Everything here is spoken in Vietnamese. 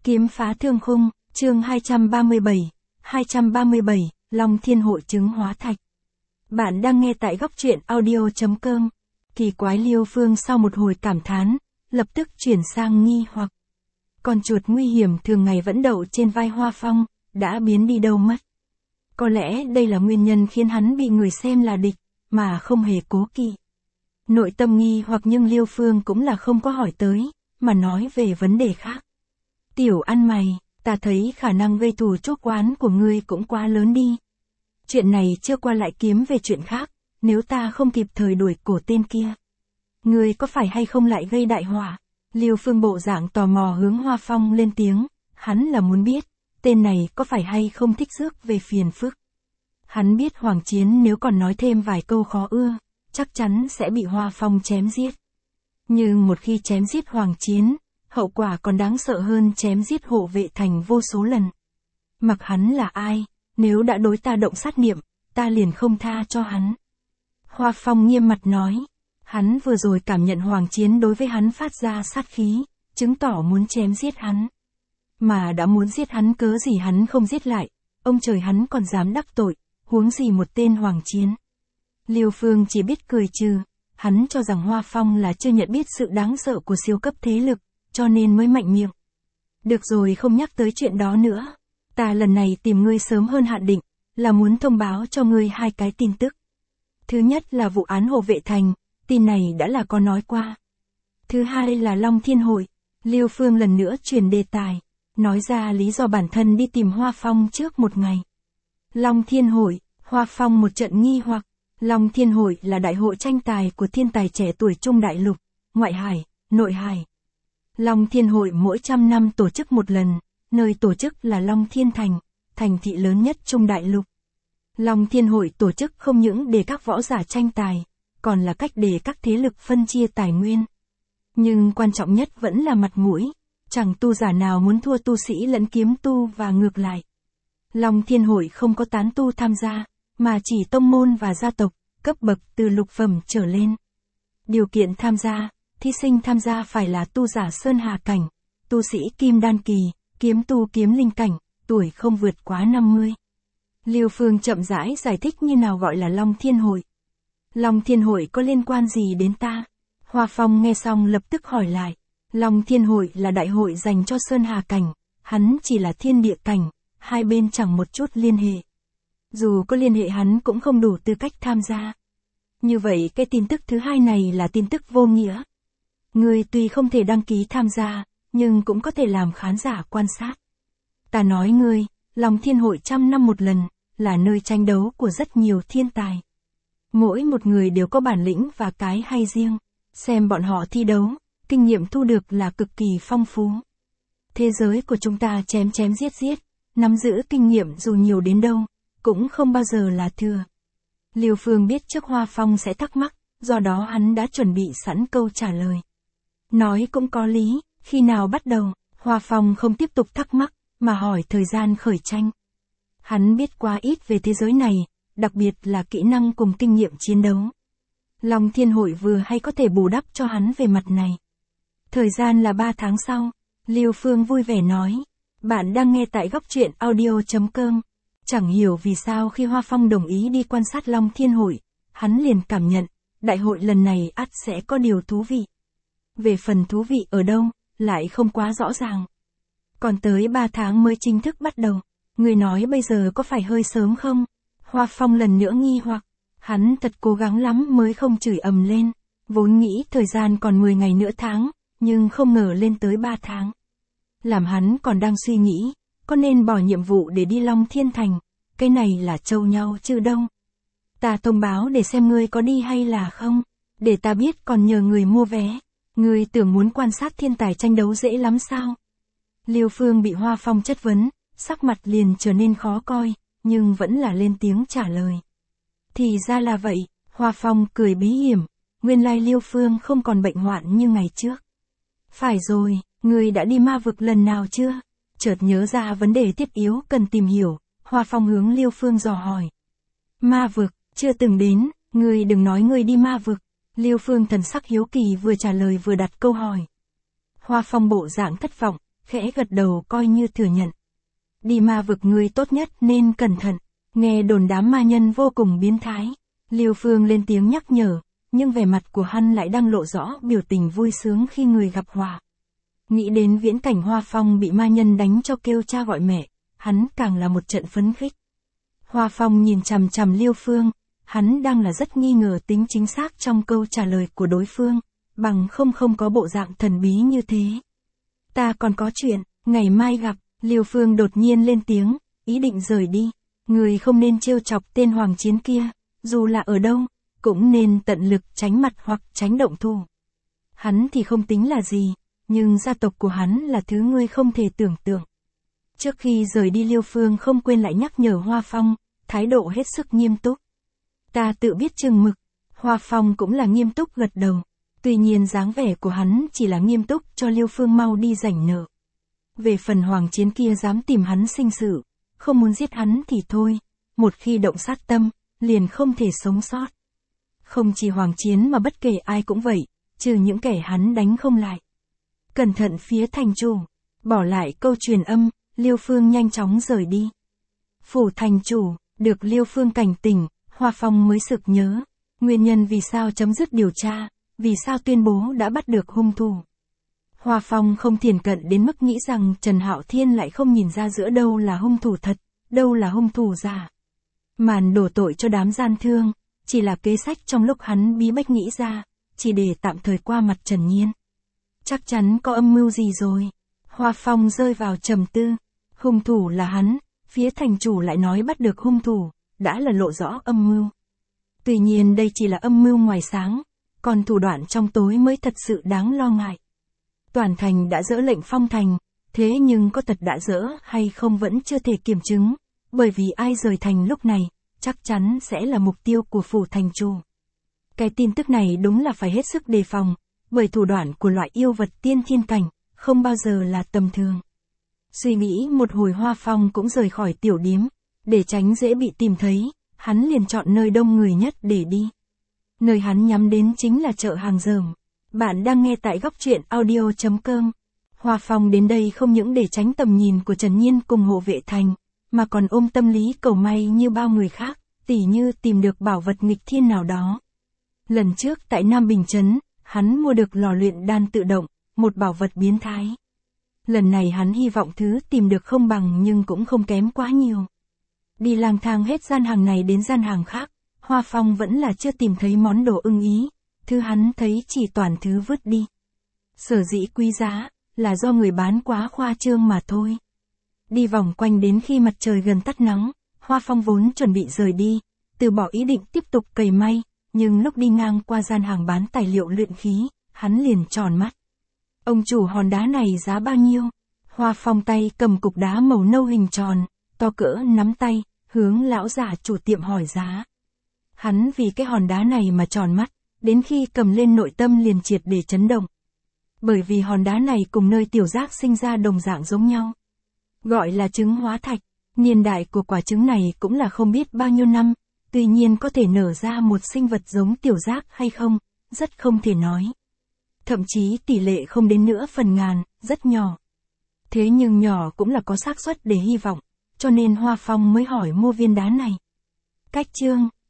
Kiếm phá thương khung, chương 237, Long Thiên Hội chứng hóa thạch. Bạn đang nghe tại góc truyện audio.com. Kỳ quái Liêu Phương sau một hồi cảm thán, lập tức chuyển sang nghi hoặc. Con chuột nguy hiểm thường ngày vẫn đậu trên vai Hoa Phong, đã biến đi đâu mất. Có lẽ đây là nguyên nhân khiến hắn bị người xem là địch, mà không hề cố kỵ. Nội tâm nghi hoặc nhưng Liêu Phương cũng là không có hỏi tới, mà nói về vấn đề khác. Tiểu ăn mày, ta thấy khả năng gây thù chuốc oán của ngươi cũng quá lớn đi. Chuyện này chưa qua lại kiếm về chuyện khác, nếu ta không kịp thời đuổi cổ tên kia. Ngươi có phải hay không lại gây đại họa? Liêu Phương bộ dạng tò mò hướng Hoa Phong lên tiếng, hắn là muốn biết, tên này có phải hay không thích rước về phiền phức. Hắn biết Hoàng Chiến nếu còn nói thêm vài câu khó ưa, chắc chắn sẽ bị Hoa Phong chém giết. Nhưng một khi chém giết Hoàng Chiến, hậu quả còn đáng sợ hơn chém giết Hộ Vệ Thành vô số lần. Mặc hắn là ai, nếu đã đối ta động sát niệm, ta liền không tha cho hắn. Hoa Phong nghiêm mặt nói, hắn vừa rồi cảm nhận Hoàng Chiến đối với hắn phát ra sát khí, chứng tỏ muốn chém giết hắn. Mà đã muốn giết hắn cớ gì hắn không giết lại, ông trời hắn còn dám đắc tội, huống gì một tên Hoàng Chiến. Liêu Phương chỉ biết cười trừ, hắn cho rằng Hoa Phong là chưa nhận biết sự đáng sợ của siêu cấp thế lực, cho nên mới mạnh miệng. Được rồi, không nhắc tới chuyện đó nữa. Ta lần này tìm ngươi sớm hơn hạn định, là muốn thông báo cho ngươi hai cái tin tức. Thứ nhất là vụ án Hộ Vệ Thành, tin này đã là có nói qua. Thứ hai là Long Thiên Hội. Liêu Phương lần nữa chuyển đề tài, nói ra lý do bản thân đi tìm Hoa Phong trước một ngày. Long Thiên Hội, Hoa Phong một trận nghi hoặc. Long Thiên Hội là đại hội tranh tài của thiên tài trẻ tuổi Trung Đại Lục, Ngoại Hải, Nội Hải. Long Thiên Hội mỗi 100 năm tổ chức một lần, nơi tổ chức là Long Thiên Thành, thành thị lớn nhất Trung Đại Lục. Long Thiên Hội tổ chức không những để các võ giả tranh tài, còn là cách để các thế lực phân chia tài nguyên. Nhưng quan trọng nhất vẫn là mặt mũi, chẳng tu giả nào muốn thua tu sĩ lẫn kiếm tu và ngược lại. Long Thiên Hội không có tán tu tham gia, mà chỉ tông môn và gia tộc, cấp bậc từ lục phẩm trở lên. Điều kiện tham gia, thí sinh tham gia phải là tu giả Sơn Hà Cảnh, tu sĩ Kim Đan Kỳ, kiếm tu Kiếm Linh Cảnh, tuổi không vượt quá 50. Liêu Phương chậm rãi giải thích như nào gọi là Long Thiên Hội. Long Thiên Hội có liên quan gì đến ta? Hoa Phong nghe xong lập tức hỏi lại. Long Thiên Hội là đại hội dành cho Sơn Hà Cảnh, hắn chỉ là Thiên Địa Cảnh, hai bên chẳng một chút liên hệ. Dù có liên hệ hắn cũng không đủ tư cách tham gia. Như vậy cái tin tức thứ hai này là tin tức vô nghĩa. Ngươi tuy không thể đăng ký tham gia, nhưng cũng có thể làm khán giả quan sát. Ta nói ngươi, Long Thiên Hội 100 năm một lần, là nơi tranh đấu của rất nhiều thiên tài. Mỗi một người đều có bản lĩnh và cái hay riêng. Xem bọn họ thi đấu, kinh nghiệm thu được là cực kỳ phong phú. Thế giới của chúng ta chém giết, nắm giữ kinh nghiệm dù nhiều đến đâu, cũng không bao giờ là thừa. Liêu Phương biết trước Hoa Phong sẽ thắc mắc, do đó hắn đã chuẩn bị sẵn câu trả lời. Nói cũng có lý, khi nào bắt đầu, Hoa Phong không tiếp tục thắc mắc, mà hỏi thời gian khởi tranh. Hắn biết quá ít về thế giới này, đặc biệt là kỹ năng cùng kinh nghiệm chiến đấu. Long Thiên Hội vừa hay có thể bù đắp cho hắn về mặt này. Thời gian là 3 tháng sau, Liêu Phương vui vẻ nói. Bạn đang nghe tại góc truyện audio.com. Chẳng hiểu vì sao khi Hoa Phong đồng ý đi quan sát Long Thiên Hội, hắn liền cảm nhận, đại hội lần này ắt sẽ có điều thú vị. Về phần thú vị ở đâu, lại không quá rõ ràng. Còn tới 3 tháng mới chính thức bắt đầu, người nói bây giờ có phải hơi sớm không? Hoa Phong lần nữa nghi hoặc, hắn thật cố gắng lắm mới không chửi ầm lên, vốn nghĩ thời gian còn 10 ngày nữa tháng, nhưng không ngờ lên tới 3 tháng. Làm hắn còn đang suy nghĩ, có nên bỏ nhiệm vụ để đi Long Thiên Thành, cái này là trâu nhau chứ đâu. Ta thông báo để xem ngươi có đi hay là không, để ta biết còn nhờ người mua vé, ngươi tưởng muốn quan sát thiên tài tranh đấu dễ lắm sao? Liêu Phương bị Hoa Phong chất vấn, sắc mặt liền trở nên khó coi, nhưng vẫn là lên tiếng trả lời. Thì ra là vậy, Hoa Phong cười bí hiểm, nguyên lai Liêu Phương không còn bệnh hoạn như ngày trước. Phải rồi, ngươi đã đi ma vực lần nào chưa? Chợt nhớ ra vấn đề thiết yếu cần tìm hiểu, Hoa Phong hướng Liêu Phương dò hỏi. Ma vực, chưa từng đến, ngươi đừng nói ngươi đi ma vực. Liêu Phương thần sắc hiếu kỳ vừa trả lời vừa đặt câu hỏi. Hoa Phong bộ dạng thất vọng, khẽ gật đầu coi như thừa nhận. Đi ma vực ngươi tốt nhất nên cẩn thận, nghe đồn đám ma nhân vô cùng biến thái. Liêu Phương lên tiếng nhắc nhở, nhưng vẻ mặt của hắn lại đang lộ rõ biểu tình vui sướng khi người gặp họa. Nghĩ đến viễn cảnh Hoa Phong bị ma nhân đánh cho kêu cha gọi mẹ, hắn càng là một trận phấn khích. Hoa Phong nhìn chằm chằm Liêu Phương, hắn đang là rất nghi ngờ tính chính xác trong câu trả lời của đối phương, bằng không có bộ dạng thần bí như thế. Ta còn có chuyện, ngày mai gặp. Liêu Phương đột nhiên lên tiếng, ý định rời đi. Người không nên trêu chọc tên Hoàng Chiến kia, dù là ở đâu, cũng nên tận lực tránh mặt hoặc tránh động thủ. Hắn thì không tính là gì, nhưng gia tộc của hắn là thứ ngươi không thể tưởng tượng. Trước khi rời đi Liêu Phương không quên lại nhắc nhở Hoa Phong, thái độ hết sức nghiêm túc. Ta tự biết chừng mực. Hoa Phong cũng là nghiêm túc gật đầu. Tuy nhiên dáng vẻ của hắn chỉ là nghiêm túc cho Liêu Phương mau đi rảnh nợ. Về phần Hoàng Chiến kia dám tìm hắn sinh sự, không muốn giết hắn thì thôi, một khi động sát tâm, liền không thể sống sót. Không chỉ Hoàng Chiến mà bất kể ai cũng vậy, trừ những kẻ hắn đánh không lại. Cẩn thận phía thành chủ, bỏ lại câu truyền âm, Liêu Phương nhanh chóng rời đi. Phủ thành chủ, được Liêu Phương cảnh tỉnh, Hoa Phong mới sực nhớ, nguyên nhân vì sao chấm dứt điều tra, vì sao tuyên bố đã bắt được hung thủ. Hoa Phong không thiển cận đến mức nghĩ rằng Trần Hạo Thiên lại không nhìn ra giữa đâu là hung thủ thật, đâu là hung thủ giả. Màn đổ tội cho đám gian thương, chỉ là kế sách trong lúc hắn bí bách nghĩ ra, chỉ để tạm thời qua mặt Trần Nhiên. Chắc chắn có âm mưu gì rồi. Hoa Phong rơi vào trầm tư. Hung thủ là hắn, phía thành chủ lại nói bắt được hung thủ, đã là lộ rõ âm mưu. Tuy nhiên đây chỉ là âm mưu ngoài sáng, còn thủ đoạn trong tối mới thật sự đáng lo ngại. Toàn thành đã dỡ lệnh phong thành, thế nhưng có thật đã dỡ hay không vẫn chưa thể kiểm chứng, bởi vì ai rời thành lúc này, chắc chắn sẽ là mục tiêu của phủ thành chủ. Cái tin tức này đúng là phải hết sức đề phòng, bởi thủ đoạn của loại yêu vật tiên thiên cảnh, không bao giờ là tầm thường. Suy nghĩ một hồi Hoa Phong cũng rời khỏi tiểu điếm, để tránh dễ bị tìm thấy, hắn liền chọn nơi đông người nhất để đi. Nơi hắn nhắm đến chính là chợ hàng dởm. Bạn đang nghe tại góc truyện audio.com. Hoa Phong đến đây không những để tránh tầm nhìn của Trần Nhiên cùng hộ vệ thành, mà còn ôm tâm lý cầu may như bao người khác, tỉ như tìm được bảo vật nghịch thiên nào đó. Lần trước tại Nam Bình Trấn, hắn mua được lò luyện đan tự động, một bảo vật biến thái. Lần này hắn hy vọng thứ tìm được không bằng nhưng cũng không kém quá nhiều. Đi lang thang hết gian hàng này đến gian hàng khác, Hoa Phong vẫn là chưa tìm thấy món đồ ưng ý, thứ hắn thấy chỉ toàn thứ vứt đi. Sở dĩ quý giá, là do người bán quá khoa trương mà thôi. Đi vòng quanh đến khi mặt trời gần tắt nắng, Hoa Phong vốn chuẩn bị rời đi, từ bỏ ý định tiếp tục cày may, nhưng lúc đi ngang qua gian hàng bán tài liệu luyện khí, hắn liền tròn mắt. Ông chủ hòn đá này giá bao nhiêu? Hoa Phong tay cầm cục đá màu nâu hình tròn, to cỡ nắm tay, hướng lão giả chủ tiệm hỏi giá. Hắn vì cái hòn đá này mà tròn mắt, đến khi cầm lên nội tâm liền triệt để chấn động. Bởi vì hòn đá này cùng nơi tiểu giác sinh ra đồng dạng giống nhau. Gọi là trứng hóa thạch, niên đại của quả trứng này cũng là không biết bao nhiêu năm, tuy nhiên có thể nở ra một sinh vật giống tiểu giác hay không, rất không thể nói. Thậm chí tỷ lệ không đến nữa phần ngàn, rất nhỏ. Thế nhưng nhỏ cũng là có xác suất để hy vọng, cho nên Hoa Phong mới hỏi mua viên đá này. Cách chương